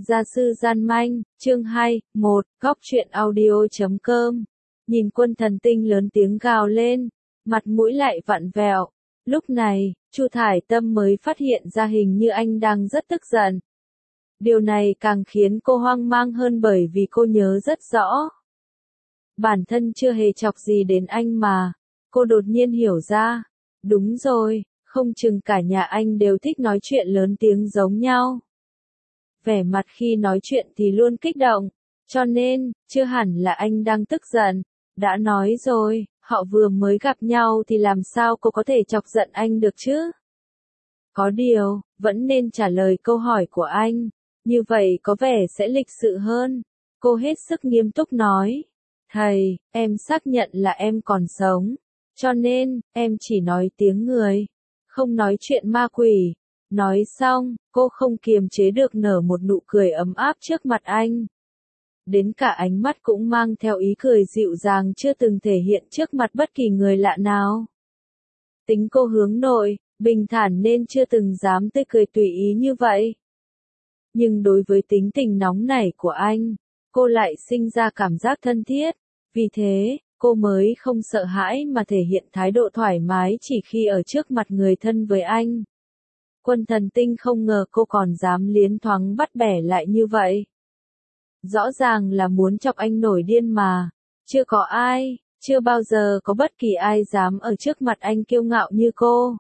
Gia sư gian manh, chương 2, 1, góc truyện audio.com. Nhìn Quân Thần Tinh lớn tiếng gào lên, mặt mũi lại vặn vẹo. Lúc này, Chu Thải Tâm mới phát hiện ra hình như anh đang rất tức giận. Điều này càng khiến cô hoang mang hơn bởi vì cô nhớ rất rõ. Bản thân chưa hề chọc gì đến anh mà. Cô đột nhiên hiểu ra. Đúng rồi, không chừng cả nhà anh đều thích nói chuyện lớn tiếng giống nhau. Vẻ mặt khi nói chuyện thì luôn kích động, cho nên, chưa hẳn là anh đang tức giận. Đã nói rồi, họ vừa mới gặp nhau thì làm sao cô có thể chọc giận anh được chứ? Có điều, vẫn nên trả lời câu hỏi của anh, như vậy có vẻ sẽ lịch sự hơn. Cô hết sức nghiêm túc nói. Thầy, em xác nhận là em còn sống, cho nên, em chỉ nói tiếng người, không nói chuyện ma quỷ. Nói xong, cô không kiềm chế được nở một nụ cười ấm áp trước mặt anh. Đến cả ánh mắt cũng mang theo ý cười dịu dàng chưa từng thể hiện trước mặt bất kỳ người lạ nào. Tính cô hướng nội, bình thản nên chưa từng dám tươi cười tùy ý như vậy. Nhưng đối với tính tình nóng nảy của anh, cô lại sinh ra cảm giác thân thiết. Vì thế, cô mới không sợ hãi mà thể hiện thái độ thoải mái chỉ khi ở trước mặt người thân với anh. Quân Thần Tinh không ngờ cô còn dám liến thoáng bắt bẻ lại như vậy. Rõ ràng là muốn chọc anh nổi điên mà. Chưa có ai, chưa bao giờ có bất kỳ ai dám ở trước mặt anh kiêu ngạo như cô.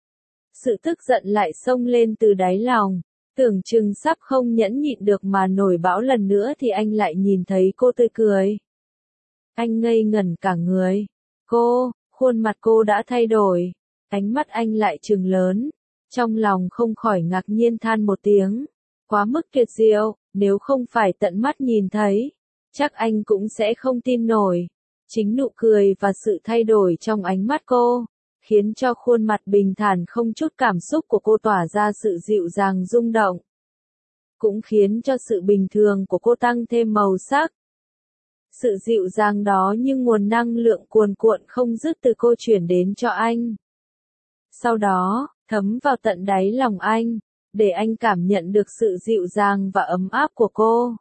Sự tức giận lại xông lên từ đáy lòng. Tưởng chừng sắp không nhẫn nhịn được mà nổi bão lần nữa thì anh lại nhìn thấy cô tươi cười. Anh ngây ngẩn cả người. Khuôn mặt cô đã thay đổi. Ánh mắt anh lại trừng lớn. Trong lòng không khỏi ngạc nhiên than một tiếng. Quá mức tuyệt diệu, nếu không phải tận mắt nhìn thấy, chắc anh cũng sẽ không tin nổi. Chính nụ cười và sự thay đổi trong ánh mắt cô, khiến cho khuôn mặt bình thản không chút cảm xúc của cô tỏa ra sự dịu dàng rung động. Cũng khiến cho sự bình thường của cô tăng thêm màu sắc. Sự dịu dàng đó như nguồn năng lượng cuồn cuộn không dứt từ cô chuyển đến cho anh. Sau đó, thấm vào tận đáy lòng anh, để anh cảm nhận được sự dịu dàng và ấm áp của cô.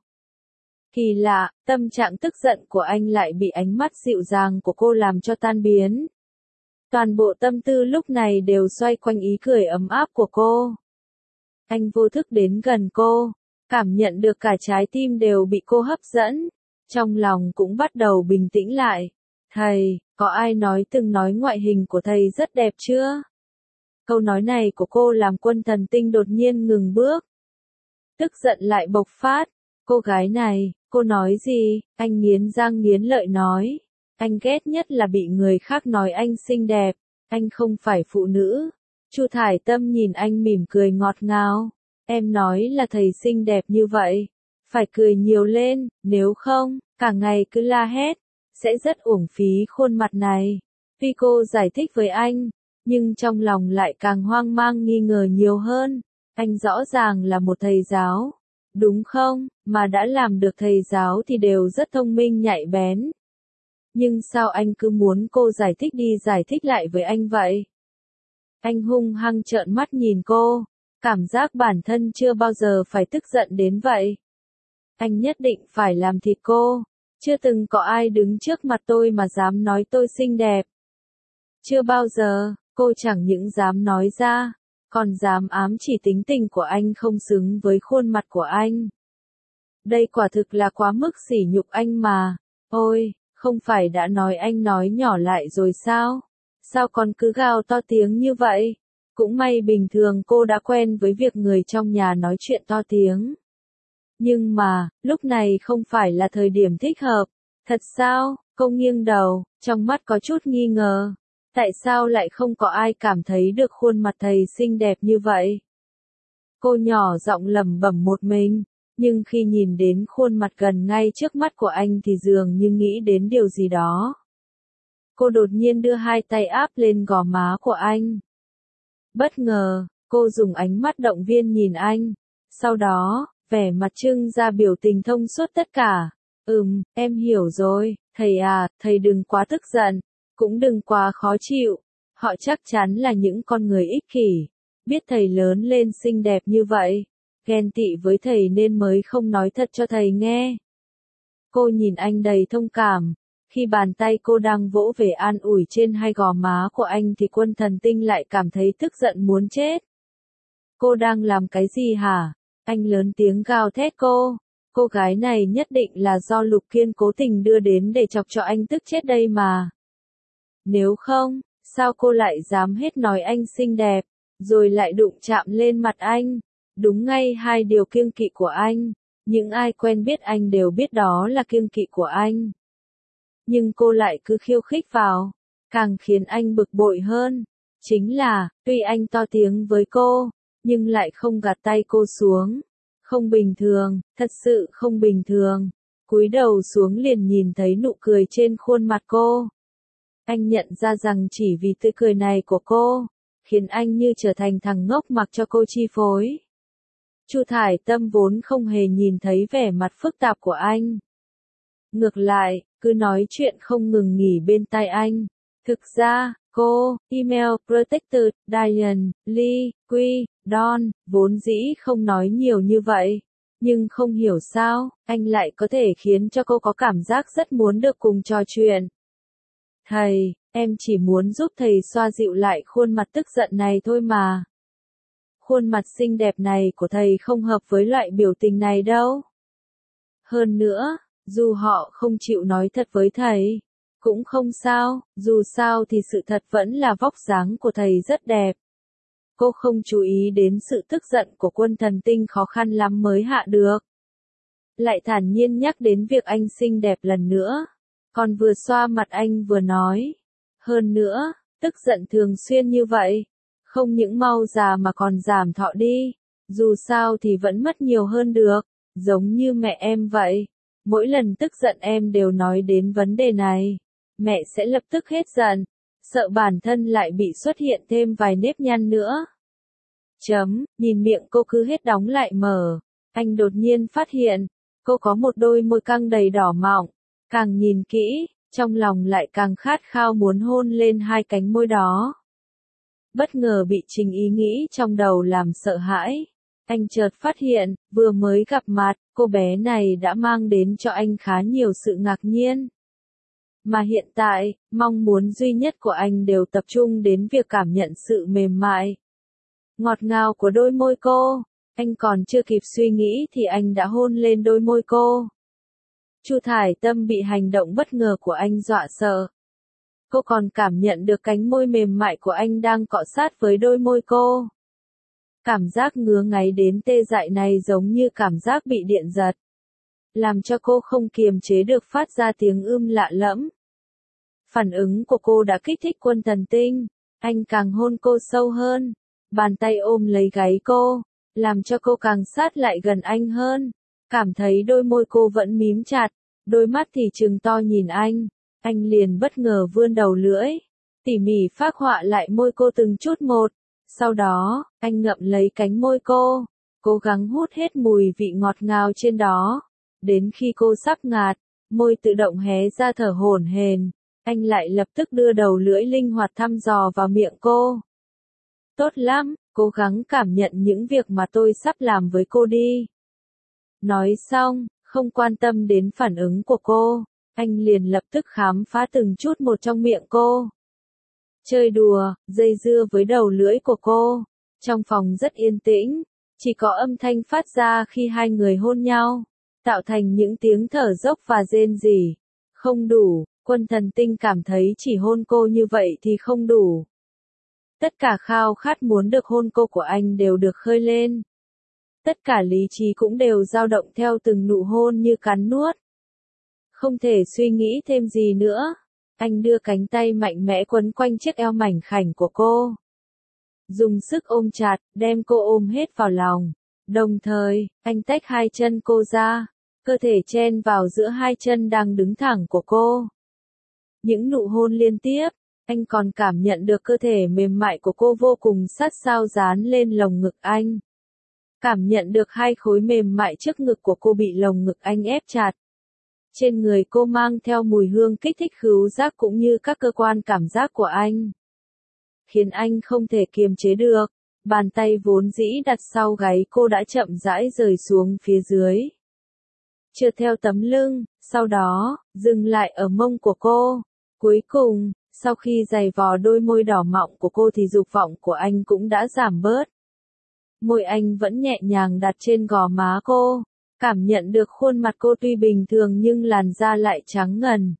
Kỳ lạ, tâm trạng tức giận của anh lại bị ánh mắt dịu dàng của cô làm cho tan biến. Toàn bộ tâm tư lúc này đều xoay quanh ý cười ấm áp của cô. Anh vô thức đến gần cô, cảm nhận được cả trái tim đều bị cô hấp dẫn. Trong lòng cũng bắt đầu bình tĩnh lại. Thầy, có ai từng nói ngoại hình của thầy rất đẹp chưa? Câu nói này của cô làm Quân Thần Tinh đột nhiên ngừng bước. Tức giận lại bộc phát. Cô gái này, cô nói gì? Anh nghiến răng nghiến lợi nói. Anh ghét nhất là bị người khác nói anh xinh đẹp. Anh không phải phụ nữ. Chu Thải Tâm nhìn anh mỉm cười ngọt ngào. Em nói là thầy xinh đẹp như vậy. Phải cười nhiều lên, nếu không, cả ngày cứ la hét. Sẽ rất uổng phí khuôn mặt này. Tuy cô giải thích với anh, nhưng trong lòng lại càng hoang mang nghi ngờ nhiều hơn. Anh rõ ràng là một thầy giáo, đúng không? Mà đã làm được thầy giáo thì đều rất thông minh nhạy bén. Nhưng sao anh cứ muốn cô giải thích đi giải thích lại với anh vậy? Anh hung hăng trợn mắt nhìn cô, cảm giác bản thân chưa bao giờ phải tức giận đến vậy. Anh nhất định phải làm thịt cô. Chưa từng có ai đứng trước mặt tôi mà dám nói tôi xinh đẹp. Chưa bao giờ. Cô chẳng những dám nói ra, còn dám ám chỉ tính tình của anh không xứng với khuôn mặt của anh. Đây quả thực là quá mức sỉ nhục anh mà. Ôi, không phải đã nói anh nói nhỏ lại rồi sao? Sao còn cứ gào to tiếng như vậy? Cũng may bình thường cô đã quen với việc người trong nhà nói chuyện to tiếng. Nhưng mà, lúc này không phải là thời điểm thích hợp. Thật sao? Cô nghiêng đầu, trong mắt có chút nghi ngờ. Tại sao lại không có ai cảm thấy được khuôn mặt thầy xinh đẹp như vậy? Cô nhỏ giọng lẩm bẩm một mình, nhưng khi nhìn đến khuôn mặt gần ngay trước mắt của anh thì dường như nghĩ đến điều gì đó. Cô đột nhiên đưa hai tay áp lên gò má của anh. Bất ngờ, cô dùng ánh mắt động viên nhìn anh. Sau đó, vẻ mặt trưng ra biểu tình thông suốt tất cả. Em hiểu rồi, thầy à, thầy đừng quá tức giận. Cũng đừng quá khó chịu, họ chắc chắn là những con người ích kỷ, biết thầy lớn lên xinh đẹp như vậy, ghen tị với thầy nên mới không nói thật cho thầy nghe. Cô nhìn anh đầy thông cảm. Khi bàn tay cô đang vỗ về an ủi trên hai gò má của anh thì Quân Thần Tinh lại cảm thấy tức giận muốn chết. Cô đang làm cái gì hả? Anh lớn tiếng gào thét cô. Cô gái này nhất định là do Lục Kiên cố tình đưa đến để chọc cho anh tức chết đây mà. Nếu không, sao cô lại dám hết nói anh xinh đẹp, rồi lại đụng chạm lên mặt anh? Đúng ngay hai điều kiêng kỵ của anh. Những ai quen biết anh đều biết đó là kiêng kỵ của anh. Nhưng cô lại cứ khiêu khích vào, càng khiến anh bực bội hơn. Chính là, tuy anh to tiếng với cô, nhưng lại không gạt tay cô xuống. Không bình thường, thật sự không bình thường. Cúi đầu xuống liền nhìn thấy nụ cười trên khuôn mặt cô. Anh nhận ra rằng chỉ vì tươi cười này của cô, khiến anh như trở thành thằng ngốc mặc cho cô chi phối. Chu Thải Tâm vốn không hề nhìn thấy vẻ mặt phức tạp của anh. Ngược lại, cứ nói chuyện không ngừng nghỉ bên tai anh. Thực ra, cô, email, protected, Diane, Lee, Quy, Don, vốn dĩ không nói nhiều như vậy. Nhưng không hiểu sao, anh lại có thể khiến cho cô có cảm giác rất muốn được cùng trò chuyện. Thầy, em chỉ muốn giúp thầy xoa dịu lại khuôn mặt tức giận này thôi mà. Khuôn mặt xinh đẹp này của thầy không hợp với loại biểu tình này đâu. Hơn nữa, dù họ không chịu nói thật với thầy, cũng không sao, dù sao thì sự thật vẫn là vóc dáng của thầy rất đẹp. Cô không chú ý đến sự tức giận của Quân Thần Tinh khó khăn lắm mới hạ được. Lại thản nhiên nhắc đến việc anh xinh đẹp lần nữa. Còn vừa xoa mặt anh vừa nói. Hơn nữa, tức giận thường xuyên như vậy. Không những mau già mà còn giảm thọ đi. Dù sao thì vẫn mất nhiều hơn được. Giống như mẹ em vậy. Mỗi lần tức giận em đều nói đến vấn đề này. Mẹ sẽ lập tức hết giận. Sợ bản thân lại bị xuất hiện thêm vài nếp nhăn nữa. Nhìn miệng cô cứ hết đóng lại mở. Anh đột nhiên phát hiện. Cô có một đôi môi căng đầy đỏ mọng. Càng nhìn kỹ, trong lòng lại càng khát khao muốn hôn lên hai cánh môi đó. Bất ngờ bị Trình ý nghĩ trong đầu làm sợ hãi. Anh chợt phát hiện, vừa mới gặp mặt, cô bé này đã mang đến cho anh khá nhiều sự ngạc nhiên. Mà hiện tại, mong muốn duy nhất của anh đều tập trung đến việc cảm nhận sự mềm mại, ngọt ngào của đôi môi cô. Anh còn chưa kịp suy nghĩ thì anh đã hôn lên đôi môi cô. Chu Thải Tâm bị hành động bất ngờ của anh dọa sợ. Cô còn cảm nhận được cánh môi mềm mại của anh đang cọ sát với đôi môi cô. Cảm giác ngứa ngáy đến tê dại này giống như cảm giác bị điện giật. Làm cho cô không kiềm chế được phát ra tiếng lạ lẫm. Phản ứng của cô đã kích thích Quân Thần Tinh. Anh càng hôn cô sâu hơn. Bàn tay ôm lấy gáy cô. Làm cho cô càng sát lại gần anh hơn. Cảm thấy đôi môi cô vẫn mím chặt. Đôi mắt thì trừng to nhìn anh. Anh liền bất ngờ vươn đầu lưỡi. Tỉ mỉ phác họa lại môi cô từng chút một. Sau đó, anh ngậm lấy cánh môi cô. Cố gắng hút hết mùi vị ngọt ngào trên đó. Đến khi cô sắp ngạt, môi tự động hé ra thở hổn hển. Anh lại lập tức đưa đầu lưỡi linh hoạt thăm dò vào miệng cô. Tốt lắm, cố gắng cảm nhận những việc mà tôi sắp làm với cô đi. Nói xong, không quan tâm đến phản ứng của cô, anh liền lập tức khám phá từng chút một trong miệng cô. Chơi đùa, dây dưa với đầu lưỡi của cô. Trong phòng rất yên tĩnh, chỉ có âm thanh phát ra khi hai người hôn nhau, tạo thành những tiếng thở dốc và rên rỉ. Không đủ, Quân Thần Tinh cảm thấy chỉ hôn cô như vậy thì không đủ. Tất cả khao khát muốn được hôn cô của anh đều được khơi lên. Tất cả lý trí cũng đều dao động theo từng nụ hôn như cắn nuốt. Không thể suy nghĩ thêm gì nữa. Anh đưa cánh tay mạnh mẽ quấn quanh chiếc eo mảnh khảnh của cô. Dùng sức ôm chặt, đem cô ôm hết vào lòng. Đồng thời, anh tách hai chân cô ra. Cơ thể chen vào giữa hai chân đang đứng thẳng của cô. Những nụ hôn liên tiếp, anh còn cảm nhận được cơ thể mềm mại của cô vô cùng sát sao dán lên lồng ngực anh. Cảm nhận được hai khối mềm mại trước ngực của cô bị lồng ngực anh ép chặt. Trên người cô mang theo mùi hương kích thích khứu giác cũng như các cơ quan cảm giác của anh. Khiến anh không thể kiềm chế được. Bàn tay vốn dĩ đặt sau gáy cô đã chậm rãi rời xuống phía dưới. Trượt theo tấm lưng, sau đó, dừng lại ở mông của cô. Cuối cùng, sau khi giày vò đôi môi đỏ mọng của cô thì dục vọng của anh cũng đã giảm bớt. Môi anh vẫn nhẹ nhàng đặt trên gò má cô, cảm nhận được khuôn mặt cô tuy bình thường nhưng làn da lại trắng ngần.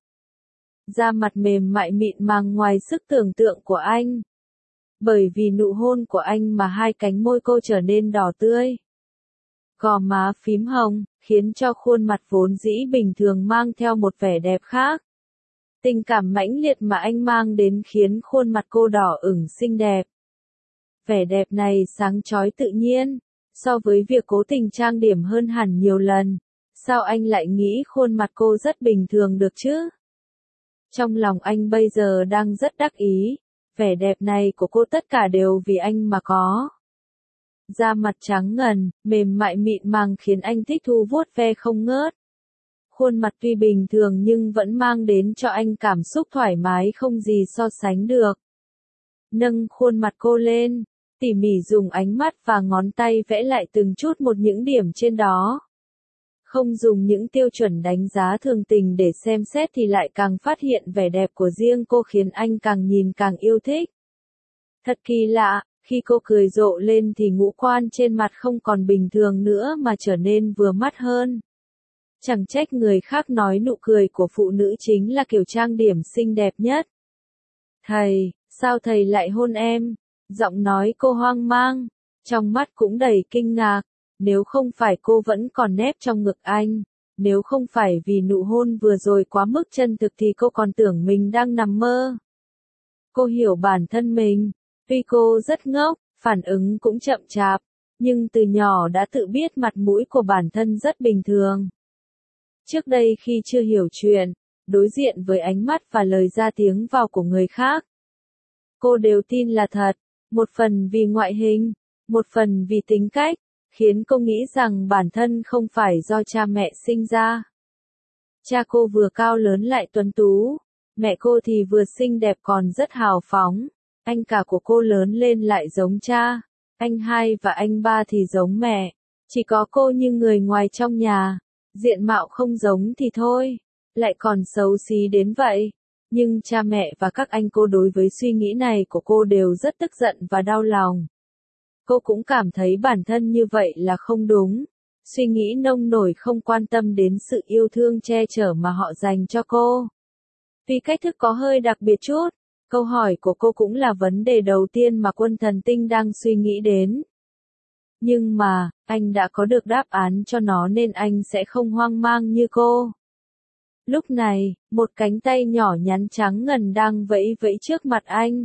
Da mặt mềm mại mịn màng ngoài sức tưởng tượng của anh. Bởi vì nụ hôn của anh mà hai cánh môi cô trở nên đỏ tươi. Gò má phím hồng, khiến cho khuôn mặt vốn dĩ bình thường mang theo một vẻ đẹp khác. Tình cảm mãnh liệt mà anh mang đến khiến khuôn mặt cô đỏ ửng xinh đẹp. Vẻ đẹp này sáng chói tự nhiên, so với việc cố tình trang điểm hơn hẳn nhiều lần. Sao anh lại nghĩ khuôn mặt cô rất bình thường được chứ? Trong lòng anh bây giờ đang rất đắc ý, vẻ đẹp này của cô tất cả đều vì anh mà có. Da mặt trắng ngần, mềm mại mịn màng khiến anh thích thú vuốt ve không ngớt. Khuôn mặt tuy bình thường nhưng vẫn mang đến cho anh cảm xúc thoải mái không gì so sánh được. Nâng khuôn mặt cô lên, tỉ mỉ dùng ánh mắt và ngón tay vẽ lại từng chút một những điểm trên đó. Không dùng những tiêu chuẩn đánh giá thường tình để xem xét thì lại càng phát hiện vẻ đẹp của riêng cô khiến anh càng nhìn càng yêu thích. Thật kỳ lạ, khi cô cười rộ lên thì ngũ quan trên mặt không còn bình thường nữa mà trở nên vừa mắt hơn. Chẳng trách người khác nói nụ cười của phụ nữ chính là kiểu trang điểm xinh đẹp nhất. Thầy, sao thầy lại hôn em? Giọng nói cô hoang mang, trong mắt cũng đầy kinh ngạc. Nếu không phải cô vẫn còn nép trong ngực anh, nếu không phải vì nụ hôn vừa rồi quá mức chân thực thì cô còn tưởng mình đang nằm mơ. Cô hiểu bản thân mình, tuy cô rất ngốc, phản ứng cũng chậm chạp, nhưng từ nhỏ đã tự biết mặt mũi của bản thân rất bình thường. Trước đây khi chưa hiểu chuyện, đối diện với ánh mắt và lời ra tiếng vào của người khác, cô đều tin là thật, một phần vì ngoại hình, một phần vì tính cách, khiến cô nghĩ rằng bản thân không phải do cha mẹ sinh ra. Cha cô vừa cao lớn lại tuấn tú, mẹ cô thì vừa xinh đẹp còn rất hào phóng, anh cả của cô lớn lên lại giống cha, anh hai và anh ba thì giống mẹ, chỉ có cô như người ngoài trong nhà, diện mạo không giống thì thôi, lại còn xấu xí đến vậy. Nhưng cha mẹ và các anh cô đối với suy nghĩ này của cô đều rất tức giận và đau lòng. Cô cũng cảm thấy bản thân như vậy là không đúng. Suy nghĩ nông nổi không quan tâm đến sự yêu thương che chở mà họ dành cho cô. Vì cách thức có hơi đặc biệt chút, câu hỏi của cô cũng là vấn đề đầu tiên mà Quân Thần Tinh đang suy nghĩ đến. Nhưng mà, anh đã có được đáp án cho nó nên anh sẽ không hoang mang như cô. Lúc này, một cánh tay nhỏ nhắn trắng ngần đang vẫy vẫy trước mặt anh.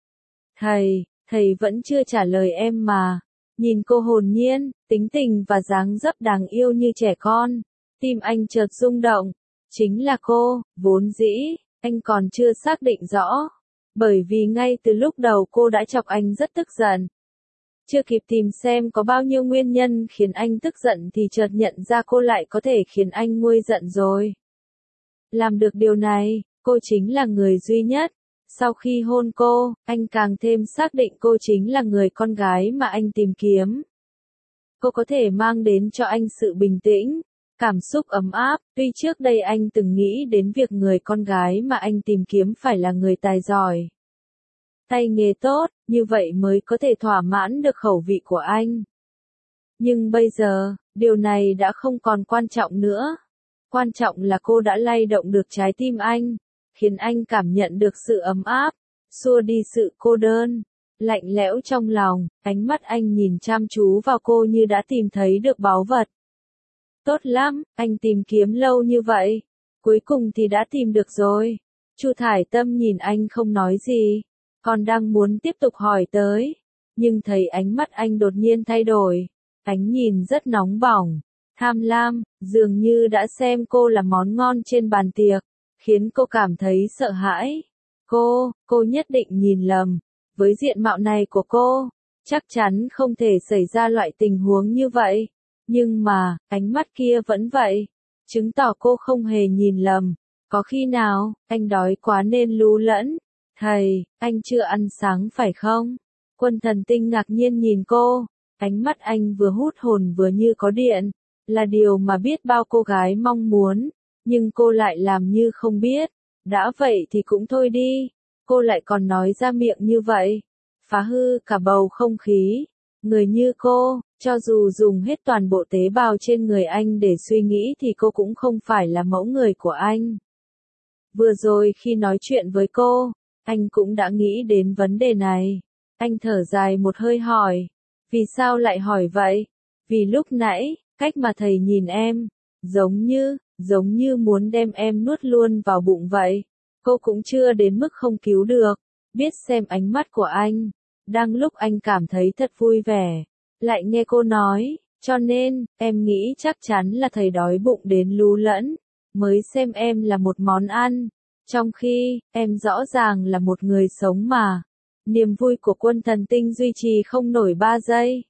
Thầy vẫn chưa trả lời em mà. Nhìn cô hồn nhiên, tính tình và dáng dấp đáng yêu như trẻ con. Tim anh chợt rung động. Chính là cô, vốn dĩ, anh còn chưa xác định rõ. Bởi vì ngay từ lúc đầu cô đã chọc anh rất tức giận. Chưa kịp tìm xem có bao nhiêu nguyên nhân khiến anh tức giận thì chợt nhận ra cô lại có thể khiến anh nguôi giận rồi. Làm được điều này, cô chính là người duy nhất. Sau khi hôn cô, anh càng thêm xác định cô chính là người con gái mà anh tìm kiếm. Cô có thể mang đến cho anh sự bình tĩnh, cảm xúc ấm áp, tuy trước đây anh từng nghĩ đến việc người con gái mà anh tìm kiếm phải là người tài giỏi, tay nghề tốt, như vậy mới có thể thỏa mãn được khẩu vị của anh. Nhưng bây giờ, điều này đã không còn quan trọng nữa. Quan trọng là cô đã lay động được trái tim anh, khiến anh cảm nhận được sự ấm áp, xua đi sự cô đơn, lạnh lẽo trong lòng, ánh mắt anh nhìn chăm chú vào cô như đã tìm thấy được báu vật. Tốt lắm, anh tìm kiếm lâu như vậy, cuối cùng thì đã tìm được rồi. Chu Thải Tâm nhìn anh không nói gì, còn đang muốn tiếp tục hỏi tới, nhưng thấy ánh mắt anh đột nhiên thay đổi, ánh nhìn rất nóng bỏng, tham lam, dường như đã xem cô là món ngon trên bàn tiệc, khiến cô cảm thấy sợ hãi. Cô nhất định nhìn lầm, với diện mạo này của cô, chắc chắn không thể xảy ra loại tình huống như vậy. Nhưng mà, ánh mắt kia vẫn vậy, chứng tỏ cô không hề nhìn lầm. Có khi nào, anh đói quá nên lú lẫn. Thầy, anh chưa ăn sáng phải không? Quân Thần Tinh ngạc nhiên nhìn cô, ánh mắt anh vừa hút hồn vừa như có điện, là điều mà biết bao cô gái mong muốn, nhưng cô lại làm như không biết. Đã vậy thì cũng thôi đi, cô lại còn nói ra miệng như vậy, phá hư cả bầu không khí. Người như cô, cho dù dùng hết toàn bộ tế bào trên người anh để suy nghĩ thì cô cũng không phải là mẫu người của anh. Vừa rồi khi nói chuyện với cô, anh cũng đã nghĩ đến vấn đề này. Anh thở dài một hơi hỏi, vì sao lại hỏi vậy? Vì lúc nãy, cách mà thầy nhìn em, giống như muốn đem em nuốt luôn vào bụng vậy. Cô cũng chưa đến mức không cứu được, biết xem ánh mắt của anh. Đang lúc anh cảm thấy thật vui vẻ, lại nghe cô nói, cho nên, em nghĩ chắc chắn là thầy đói bụng đến lú lẫn, mới xem em là một món ăn, trong khi, em rõ ràng là một người sống mà. Niềm vui của Quân Thần Tinh duy trì không nổi 3 giây.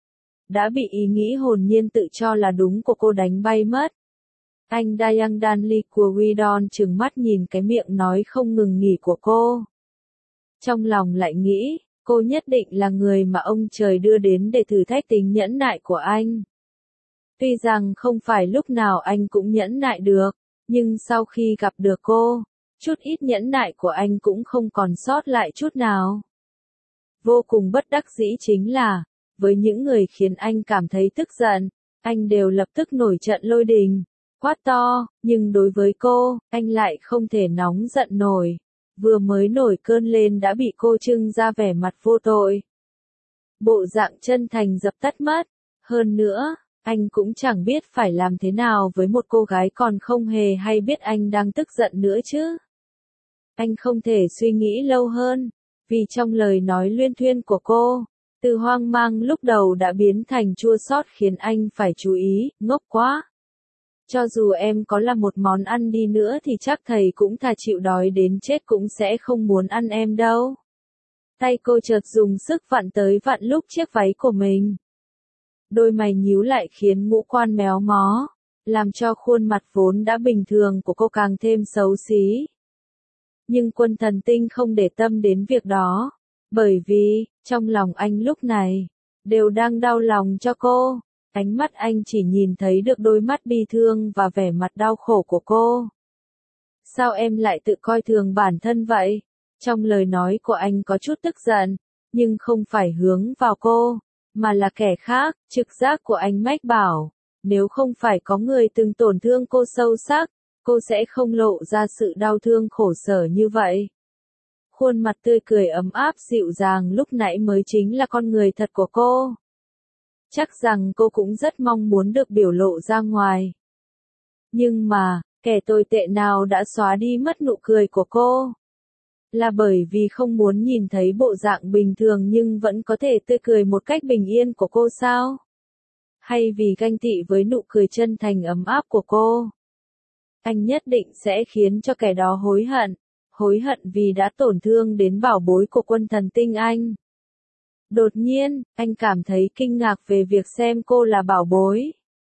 Đã bị ý nghĩ hồn nhiên tự cho là đúng của cô đánh bay mất. Anh Dayang Danli của Widon trừng mắt nhìn cái miệng nói không ngừng nghỉ của cô. Trong lòng lại nghĩ, cô nhất định là người mà ông trời đưa đến để thử thách tính nhẫn nại của anh. Tuy rằng không phải lúc nào anh cũng nhẫn nại được, nhưng sau khi gặp được cô, chút ít nhẫn nại của anh cũng không còn sót lại chút nào. Vô cùng bất đắc dĩ chính là, với những người khiến anh cảm thấy tức giận, anh đều lập tức nổi trận lôi đình, quát to, nhưng đối với cô, anh lại không thể nóng giận nổi. Vừa mới nổi cơn lên đã bị cô trưng ra vẻ mặt vô tội. Bộ dạng chân thành dập tắt mất. Hơn nữa, anh cũng chẳng biết phải làm thế nào với một cô gái còn không hề hay biết anh đang tức giận nữa chứ. Anh không thể suy nghĩ lâu hơn, vì trong lời nói luyên thuyên của cô, từ hoang mang lúc đầu đã biến thành chua xót khiến anh phải chú ý, ngốc quá. Cho dù em có là một món ăn đi nữa thì chắc thầy cũng thà chịu đói đến chết cũng sẽ không muốn ăn em đâu. Tay cô chợt dùng sức vặn tới vặn lúc chiếc váy của mình. Đôi mày nhíu lại khiến ngũ quan méo mó, làm cho khuôn mặt vốn đã bình thường của cô càng thêm xấu xí. Nhưng Quân Thần Tinh không để tâm đến việc đó, bởi vì, trong lòng anh lúc này, đều đang đau lòng cho cô. Ánh mắt anh chỉ nhìn thấy được đôi mắt bi thương và vẻ mặt đau khổ của cô. Sao em lại tự coi thường bản thân vậy? Trong lời nói của anh có chút tức giận, nhưng không phải hướng vào cô, mà là kẻ khác. Trực giác của anh mách bảo, nếu không phải có người từng tổn thương cô sâu sắc, cô sẽ không lộ ra sự đau thương khổ sở như vậy. Khuôn mặt tươi cười ấm áp dịu dàng lúc nãy mới chính là con người thật của cô. Chắc rằng cô cũng rất mong muốn được biểu lộ ra ngoài. Nhưng mà, kẻ tồi tệ nào đã xóa đi mất nụ cười của cô? Là bởi vì không muốn nhìn thấy bộ dạng bình thường nhưng vẫn có thể tươi cười một cách bình yên của cô sao? Hay vì ganh tị với nụ cười chân thành ấm áp của cô? Anh nhất định sẽ khiến cho kẻ đó hối hận vì đã tổn thương đến bảo bối của Quân Thần Tinh anh. Đột nhiên, anh cảm thấy kinh ngạc về việc xem cô là bảo bối.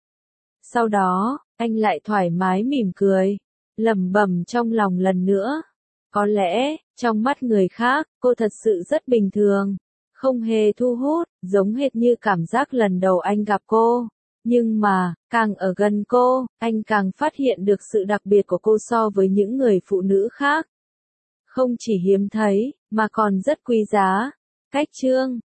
Sau đó, anh lại thoải mái mỉm cười, lẩm bẩm trong lòng lần nữa. Có lẽ, trong mắt người khác, cô thật sự rất bình thường, không hề thu hút, giống hệt như cảm giác lần đầu anh gặp cô. Nhưng mà, càng ở gần cô, anh càng phát hiện được sự đặc biệt của cô so với những người phụ nữ khác. Không chỉ hiếm thấy, mà còn rất quý giá. Cách chương